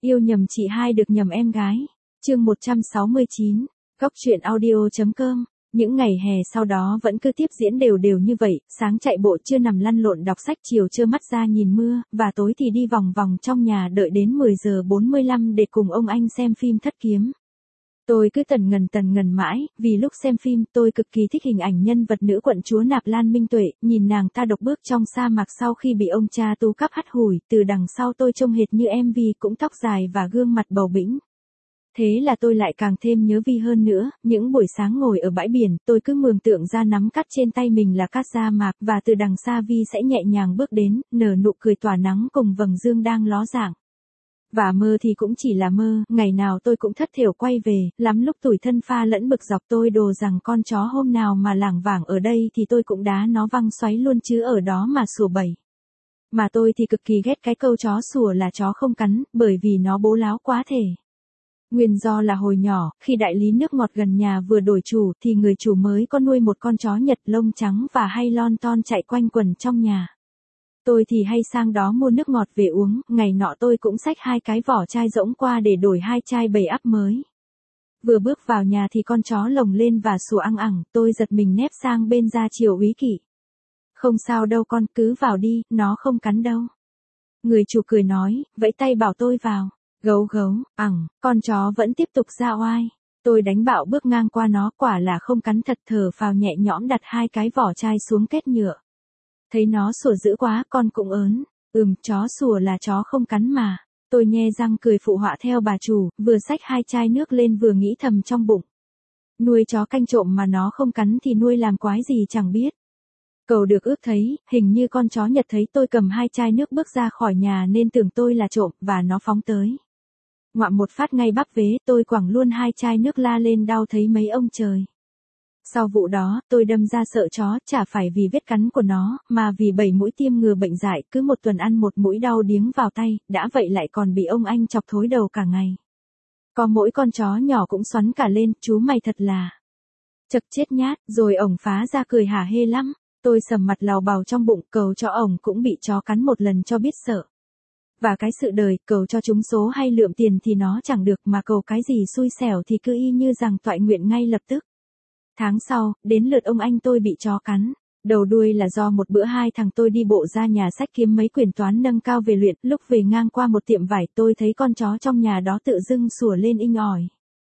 Yêu nhầm chị hai được nhầm em gái. Chương 169. Góc truyện audio.com. Những ngày hè sau đó vẫn cứ tiếp diễn đều đều như vậy, sáng chạy bộ, trưa nằm lăn lộn đọc sách, chiều trơ mắt ra nhìn mưa, và tối thì đi vòng vòng trong nhà đợi đến 10 giờ 45 để cùng ông anh xem phim Thất Kiếm. Tôi cứ tần ngần mãi, vì lúc xem phim tôi cực kỳ thích hình ảnh nhân vật nữ quận chúa Nạp Lan Minh Tuệ, nhìn nàng ta độc bước trong sa mạc sau khi bị ông cha Tú Cắp hắt hủi, từ đằng sau tôi trông hệt như MV, cũng tóc dài và gương mặt bầu bĩnh. Thế là tôi lại càng thêm nhớ Vi hơn nữa, những buổi sáng ngồi ở bãi biển, tôi cứ mường tượng ra nắm cát trên tay mình là cát sa mạc, và từ đằng xa Vi sẽ nhẹ nhàng bước đến, nở nụ cười tỏa nắng cùng vầng dương đang ló dạng. Và mơ thì cũng chỉ là mơ, ngày nào tôi cũng thất thểu quay về, lắm lúc tủi thân pha lẫn bực dọc tôi đồ rằng con chó hôm nào mà lảng vảng ở đây thì tôi cũng đá nó văng xoáy luôn chứ ở đó mà sủa bẩy. Mà tôi thì cực kỳ ghét cái câu chó sủa là chó không cắn, bởi vì nó bố láo quá thể. Nguyên do là hồi nhỏ, khi đại lý nước ngọt gần nhà vừa đổi chủ thì người chủ mới có nuôi một con chó Nhật lông trắng và hay lon ton chạy quanh quần trong nhà. Tôi thì hay sang đó mua nước ngọt về uống, ngày nọ tôi cũng xách 2 cái vỏ chai rỗng qua để đổi 2 chai 7 up mới. Vừa bước vào nhà thì con chó lồng lên và sủa ăng ẳng, tôi giật mình nép sang bên ra chiều úy kỵ. Không sao đâu con, cứ vào đi, nó không cắn đâu. Người chủ cười nói, vẫy tay bảo tôi vào. Gấu, con chó vẫn tiếp tục ra oai. Tôi đánh bạo bước ngang qua nó, quả là không cắn thật, thở phào nhẹ nhõm đặt 2 cái vỏ chai xuống két nhựa. Thấy nó sủa dữ quá, con cũng ớn. Chó sủa là chó không cắn mà. Tôi nhe răng cười phụ họa theo bà chủ, vừa xách 2 chai nước lên vừa nghĩ thầm trong bụng. Nuôi chó canh trộm mà nó không cắn thì nuôi làm quái gì chẳng biết. Cầu được ước thấy, hình như con chó Nhật thấy tôi cầm 2 chai nước bước ra khỏi nhà nên tưởng tôi là trộm, và nó phóng tới. Ngoạm một phát ngay bắp vế, tôi quẳng luôn 2 chai nước la lên đau thấy mấy ông trời. Sau vụ đó, tôi đâm ra sợ chó, chả phải vì vết cắn của nó, mà vì 7 mũi tiêm ngừa bệnh dại, cứ một tuần ăn 1 mũi đau điếng vào tay, đã vậy lại còn bị ông anh chọc thối đầu cả ngày. Có mỗi con chó nhỏ cũng xoắn cả lên, chú mày thật là chật chết nhát, rồi ổng phá ra cười hả hê lắm. Tôi sầm mặt lào bào trong bụng, cầu cho ổng cũng bị chó cắn một lần cho biết sợ. Và cái sự đời, cầu cho trúng số hay lượm tiền thì nó chẳng được, mà cầu cái gì xui xẻo thì cứ y như rằng toại nguyện ngay lập tức. Tháng sau, đến lượt ông anh tôi bị chó cắn. Đầu đuôi là do một bữa hai thằng tôi đi bộ ra nhà sách kiếm mấy quyển toán nâng cao về luyện, lúc về ngang qua một tiệm vải tôi thấy con chó trong nhà đó tự dưng sủa lên inh ỏi.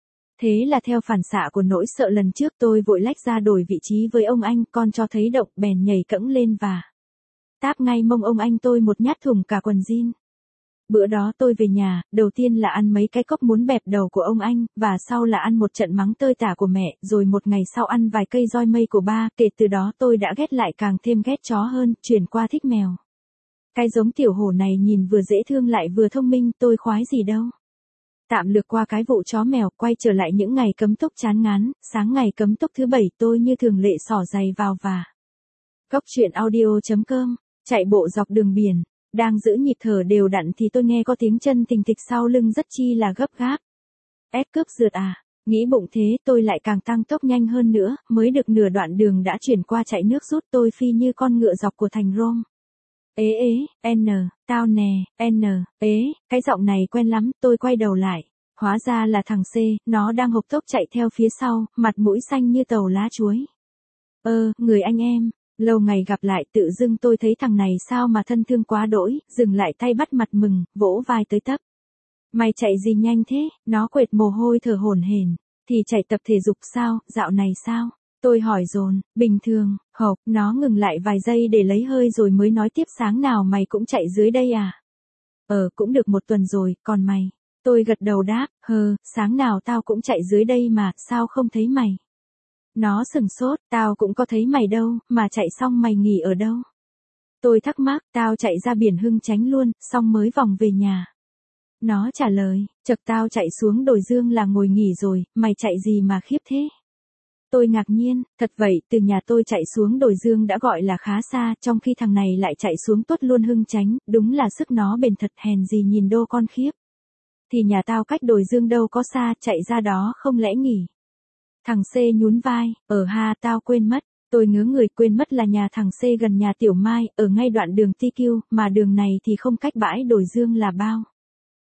Thế là theo phản xạ của nỗi sợ lần trước tôi vội lách ra đổi vị trí với ông anh, con chó thấy động bèn nhảy cẫng lên và táp ngay mông ông anh tôi một nhát thủng cả quần jean. Bữa đó tôi về nhà, đầu tiên là ăn mấy cái cốc muốn bẹp đầu của ông anh, và sau là ăn một trận mắng tơi tả của mẹ, rồi một ngày sau ăn vài cây roi mây của ba, kể từ đó tôi đã ghét lại càng thêm ghét chó hơn, chuyển qua thích mèo. Cái giống tiểu hổ này nhìn vừa dễ thương lại vừa thông minh, tôi khoái gì đâu. Tạm lược qua cái vụ chó mèo, quay trở lại những ngày cấm túc chán ngán, sáng ngày cấm túc thứ 7 tôi như thường lệ xỏ giày vào và góc truyện audio.com, chạy bộ dọc đường biển. Đang giữ nhịp thở đều đặn thì tôi nghe có tiếng chân thình thịch sau lưng rất chi là gấp gáp. Ép cướp rượt à? Nghĩ bụng thế tôi lại càng tăng tốc nhanh hơn nữa, mới được nửa đoạn đường đã chuyển qua chạy nước rút tôi phi như con ngựa dọc của thành Rome. Tao nè, cái giọng này quen lắm, tôi quay đầu lại. Hóa ra là thằng C, nó đang hộc tốc chạy theo phía sau, mặt mũi xanh như tàu lá chuối. Người anh em. Lâu ngày gặp lại tự dưng tôi thấy thằng này sao mà thân thương quá đỗi, dừng lại tay bắt mặt mừng, vỗ vai tới tấp. Mày chạy gì nhanh thế, nó quệt mồ hôi thở hổn hển, thì chạy tập thể dục sao, dạo này sao? Tôi hỏi dồn, bình thường, nó ngừng lại vài giây để lấy hơi rồi mới nói tiếp sáng nào mày cũng chạy dưới đây à? Cũng được 1 tuần rồi, còn mày? Tôi gật đầu đáp, sáng nào tao cũng chạy dưới đây mà, sao không thấy mày? Nó sừng sốt, tao cũng có thấy mày đâu, mà chạy xong mày nghỉ ở đâu? Tôi thắc mắc, tao chạy ra biển Hưng Chánh luôn, xong mới vòng về nhà. Nó trả lời, chợt tao chạy xuống Đồi Dương là ngồi nghỉ rồi, mày chạy gì mà khiếp thế? Tôi ngạc nhiên, thật vậy, từ nhà tôi chạy xuống Đồi Dương đã gọi là khá xa, trong khi thằng này lại chạy xuống tuốt luôn Hưng Chánh, đúng là sức nó bền thật, hèn gì nhìn đô con khiếp. Thì nhà tao cách Đồi Dương đâu có xa, chạy ra đó không lẽ nghỉ? Thằng C nhún vai, tao quên mất. Tôi ngớ người, quên mất là nhà thằng C gần nhà Tiểu Mai, ở ngay đoạn đường TQ, mà đường này thì không cách bãi Đồi Dương là bao.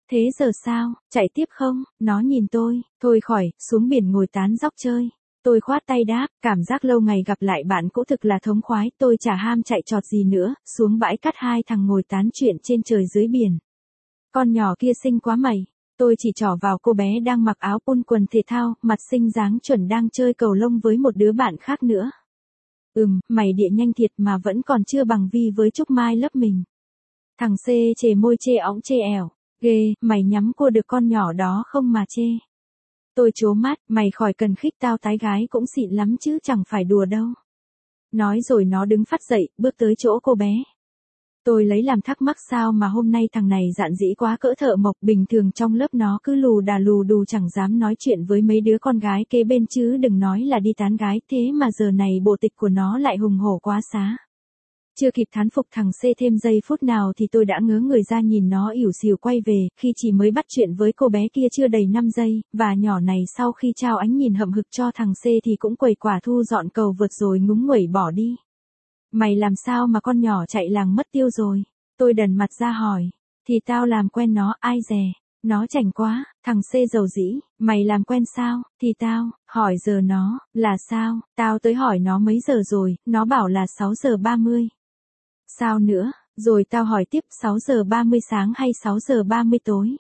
Thế giờ sao, chạy tiếp không? Nó nhìn tôi, thôi khỏi, xuống biển ngồi tán dóc chơi. Tôi khoát tay đáp, cảm giác lâu ngày gặp lại bạn cũ thực là thống khoái, tôi chả ham chạy trọt gì nữa, xuống bãi cát hai thằng ngồi tán chuyện trên trời dưới biển. Con nhỏ kia xinh quá mày. Tôi chỉ trỏ vào cô bé đang mặc áo pun quần thể thao, mặt xinh dáng chuẩn đang chơi cầu lông với một đứa bạn khác nữa. Mày địa nhanh thiệt mà vẫn còn chưa bằng Vi với Trúc Mai lớp mình. Thằng C chề môi chê óng chê ẻo. Ghê, mày nhắm cô được con nhỏ đó không mà chê. Tôi trố mắt, mày khỏi cần khích tao, tái gái cũng xịn lắm chứ chẳng phải đùa đâu. Nói rồi nó đứng phắt dậy, bước tới chỗ cô bé. Tôi lấy làm thắc mắc sao mà hôm nay thằng này dạn dĩ quá cỡ thợ mộc, bình thường trong lớp nó cứ lù đà lù đù chẳng dám nói chuyện với mấy đứa con gái kế bên chứ đừng nói là đi tán gái, thế mà giờ này bộ tịch của nó lại hùng hổ quá xá. Chưa kịp thán phục thằng C thêm giây phút nào thì tôi đã ngớ người ra nhìn nó ỉu xìu quay về, khi chỉ mới bắt chuyện với cô bé kia chưa đầy 5 giây, và nhỏ này sau khi trao ánh nhìn hậm hực cho thằng C thì cũng quầy quả thu dọn cầu vượt rồi ngúng nguẩy bỏ đi. Mày làm sao mà con nhỏ chạy làng mất tiêu rồi? Tôi đần mặt ra hỏi. Thì tao làm quen nó, ai dè. Nó chảnh quá, thằng C dầu dĩ, mày làm quen sao? Thì tao, hỏi giờ nó, là sao? Tao tới hỏi nó mấy giờ rồi, nó bảo là 6 giờ 30. Sao nữa? Rồi tao hỏi tiếp 6 giờ 30 sáng hay 6 giờ 30 tối?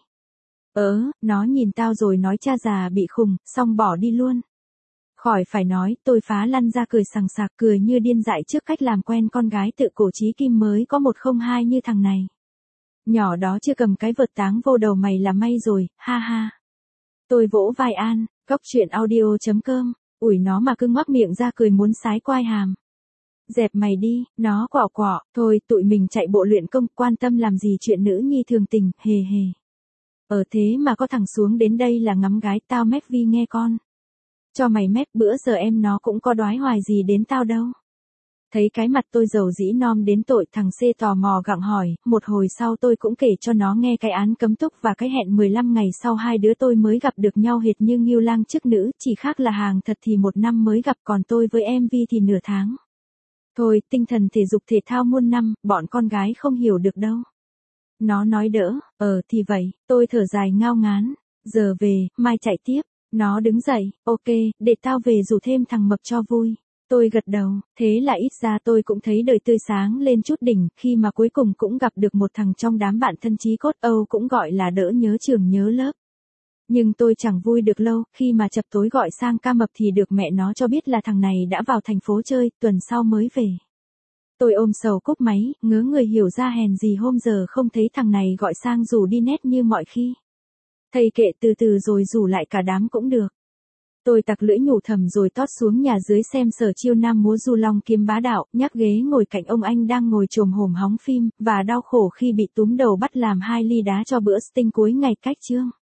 Nó nhìn tao rồi nói cha già bị khùng, xong bỏ đi luôn. Khỏi phải nói, tôi phá lăn ra cười sằng sặc, cười như điên dại trước cách làm quen con gái tự cổ chí kim mới có 102 như thằng này. Nhỏ đó chưa cầm cái vợt táng vô đầu mày là may rồi, ha ha. Tôi vỗ vai An, góc chuyện audio.com, ủi nó mà cứ ngoác miệng ra cười muốn sái quai hàm. Dẹp mày đi, nó quạo quọ, thôi tụi mình chạy bộ luyện công, quan tâm làm gì chuyện nữ nhi thường tình, hề hề. Thế mà có thằng xuống đến đây là ngắm gái, tao mép Vi nghe con. Cho mày mép, bữa giờ em nó cũng có đoái hoài gì đến tao đâu. Thấy cái mặt tôi dầu dĩ nom đến tội, thằng C tò mò gặng hỏi, một hồi sau tôi cũng kể cho nó nghe cái án cấm túc và cái hẹn 15 ngày sau hai đứa tôi mới gặp được nhau hệt như ngưu lang chức nữ, chỉ khác là hàng thật thì 1 năm mới gặp, còn tôi với em Vi thì nửa tháng. Thôi, tinh thần thể dục thể thao muôn năm, bọn con gái không hiểu được đâu. Nó nói đỡ, thì vậy, tôi thở dài ngao ngán, giờ về, mai chạy tiếp. Nó đứng dậy, ok, để tao về rủ thêm thằng mập cho vui. Tôi gật đầu, thế là ít ra tôi cũng thấy đời tươi sáng lên chút đỉnh, khi mà cuối cùng cũng gặp được một thằng trong đám bạn thân chí cốt Âu cũng gọi là đỡ nhớ trường nhớ lớp. Nhưng tôi chẳng vui được lâu, khi mà chập tối gọi sang ca mập thì được mẹ nó cho biết là thằng này đã vào thành phố chơi, tuần sau mới về. Tôi ôm sầu cúp máy, ngớ người hiểu ra hèn gì hôm giờ không thấy thằng này gọi sang rủ đi net như mọi khi. Thầy kệ từ từ rồi rủ lại cả đám cũng được. Tôi tặc lưỡi nhủ thầm rồi tót xuống nhà dưới xem Sở Chiêu Nam múa du long kiếm bá đạo, nhắc ghế ngồi cạnh ông anh đang ngồi chồm hổm hóng phim, và đau khổ khi bị túm đầu bắt làm 2 ly đá cho bữa sting cuối ngày cách chương.